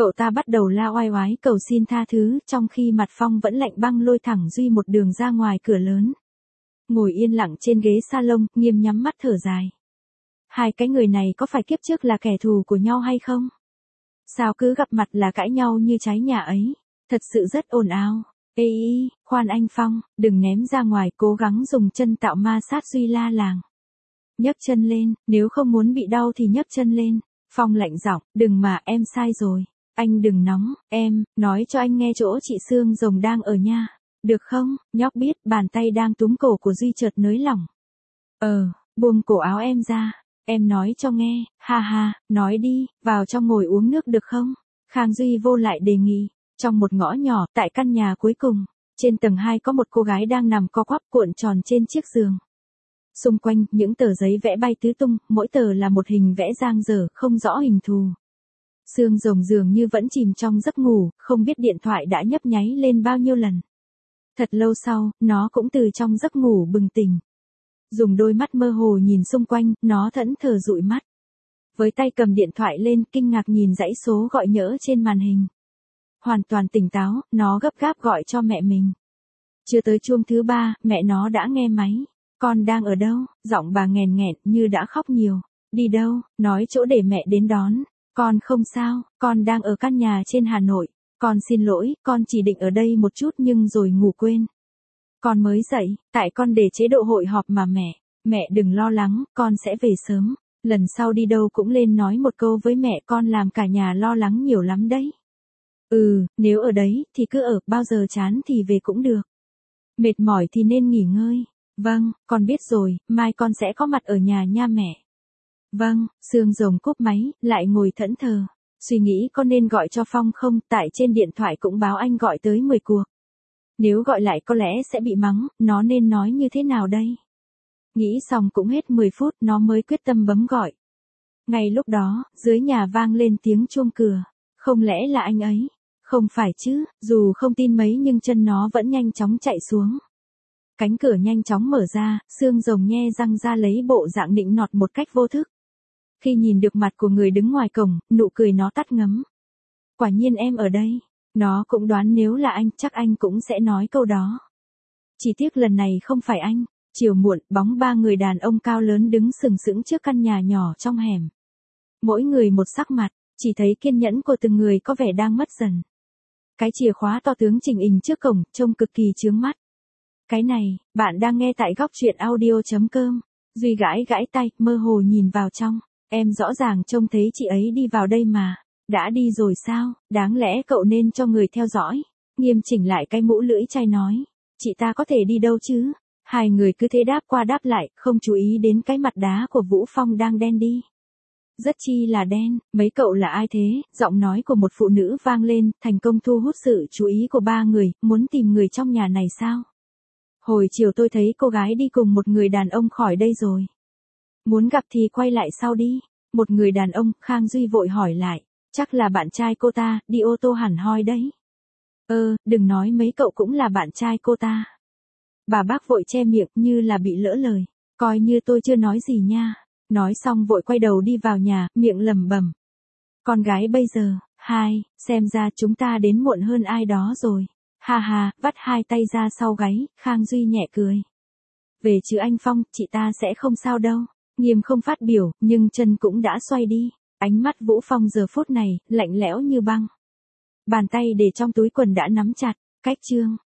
Cậu ta bắt đầu la oai oái cầu xin tha thứ, trong khi mặt Phong vẫn lạnh băng lôi thẳng Duy một đường ra ngoài cửa lớn. Ngồi yên lặng trên ghế salon, Nghiêm nhắm mắt thở dài. Hai cái người này có phải kiếp trước là kẻ thù của nhau hay không? Sao cứ gặp mặt là cãi nhau như cháy nhà ấy? Thật sự rất ồn ào. Ê y, khoan anh Phong, đừng ném ra ngoài, cố gắng dùng chân tạo ma sát Duy la làng. Nhấc chân lên, nếu không muốn bị đau thì nhấc chân lên. Phong lạnh giọng, đừng mà, em sai rồi. Anh đừng nóng, em, nói cho anh nghe chỗ chị Xương Rồng đang ở nha. Được không? Nhóc biết, bàn tay đang túm cổ của Duy chợt nới lỏng. Buông cổ áo em ra. Em nói cho nghe, ha ha, nói đi, vào trong ngồi uống nước được không? Khang Duy vô lại đề nghị. Trong một ngõ nhỏ, tại căn nhà cuối cùng, trên tầng 2 có một cô gái đang nằm co quắp cuộn tròn trên chiếc giường. Xung quanh, những tờ giấy vẽ bay tứ tung, mỗi tờ là một hình vẽ dang dở, không rõ hình thù. Xương Rồng dường như vẫn chìm trong giấc ngủ, không biết điện thoại đã nhấp nháy lên bao nhiêu lần. Thật lâu sau, nó cũng từ trong giấc ngủ bừng tỉnh. Dùng đôi mắt mơ hồ nhìn xung quanh, nó thẫn thờ dụi mắt. Với tay cầm điện thoại lên, kinh ngạc nhìn dãy số gọi nhỡ trên màn hình. Hoàn toàn tỉnh táo, nó gấp gáp gọi cho mẹ mình. Chưa tới chuông thứ 3, mẹ nó đã nghe máy. Con đang ở đâu? Giọng bà nghèn nghẹn như đã khóc nhiều. Đi đâu? Nói chỗ để mẹ đến đón. Con không sao, con đang ở căn nhà trên Hà Nội. Con xin lỗi, con chỉ định ở đây một chút nhưng rồi ngủ quên. Con mới dậy, tại con để chế độ hội họp mà mẹ. Mẹ đừng lo lắng, con sẽ về sớm. Lần sau đi đâu cũng lên nói một câu với mẹ, con làm cả nhà lo lắng nhiều lắm đấy. Nếu ở đấy thì cứ ở, bao giờ chán thì về cũng được. Mệt mỏi thì nên nghỉ ngơi. Vâng, con biết rồi, mai con sẽ có mặt ở nhà nha mẹ. Vâng, Xương Rồng cúp máy, lại ngồi thẫn thờ. Suy nghĩ có nên gọi cho Phong không, tại trên điện thoại cũng báo anh gọi tới 10 cuộc. Nếu gọi lại có lẽ sẽ bị mắng, nó nên nói như thế nào đây? Nghĩ xong cũng hết 10 phút, nó mới quyết tâm bấm gọi. Ngay lúc đó, dưới nhà vang lên tiếng chuông cửa. Không lẽ là anh ấy? Không phải chứ, dù không tin mấy nhưng chân nó vẫn nhanh chóng chạy xuống. Cánh cửa nhanh chóng mở ra, Xương Rồng nhe răng ra lấy bộ dạng nịnh nọt một cách vô thức. Khi nhìn được mặt của người đứng ngoài cổng, nụ cười nó tắt ngấm. Quả nhiên em ở đây. Nó cũng đoán nếu là anh, chắc anh cũng sẽ nói câu đó. Chỉ tiếc lần này không phải anh. Chiều muộn, bóng 3 người đàn ông cao lớn đứng sừng sững trước căn nhà nhỏ trong hẻm. Mỗi người một sắc mặt, chỉ thấy kiên nhẫn của từng người có vẻ đang mất dần. Cái chìa khóa to tướng chỉnh hình trước cổng, trông cực kỳ chướng mắt. Cái này, bạn đang nghe tại góc truyện audio.com. Duy gãi gãi tay, mơ hồ nhìn vào trong. Em rõ ràng trông thấy chị ấy đi vào đây mà. Đã đi rồi sao? Đáng lẽ cậu nên cho người theo dõi. Nghiêm chỉnh lại cái mũ lưỡi chai nói. Chị ta có thể đi đâu chứ? Hai người cứ thế đáp qua đáp lại, không chú ý đến cái mặt đá của Vũ Phong đang đen đi. Rất chi là đen, mấy cậu là ai thế? Giọng nói của một phụ nữ vang lên, thành công thu hút sự chú ý của 3 người, muốn tìm người trong nhà này sao? Hồi chiều tôi thấy cô gái đi cùng một người đàn ông khỏi đây rồi. Muốn gặp thì quay lại sau đi. Một người đàn ông, Khang Duy vội hỏi lại. Chắc là bạn trai cô ta, đi ô tô hẳn hoi đấy. Đừng nói mấy cậu cũng là bạn trai cô ta. Bà bác vội che miệng như là bị lỡ lời. Coi như tôi chưa nói gì nha. Nói xong vội quay đầu đi vào nhà, miệng lẩm bẩm. Con gái bây giờ, xem ra chúng ta đến muộn hơn ai đó rồi. Ha ha, vắt hai tay ra sau gáy, Khang Duy nhẹ cười. Về chứ anh Phong, chị ta sẽ không sao đâu. Nghiêm không phát biểu, nhưng chân cũng đã xoay đi. Ánh mắt Vũ Phong giờ phút này, lạnh lẽo như băng. Bàn tay để trong túi quần đã nắm chặt, cách chương.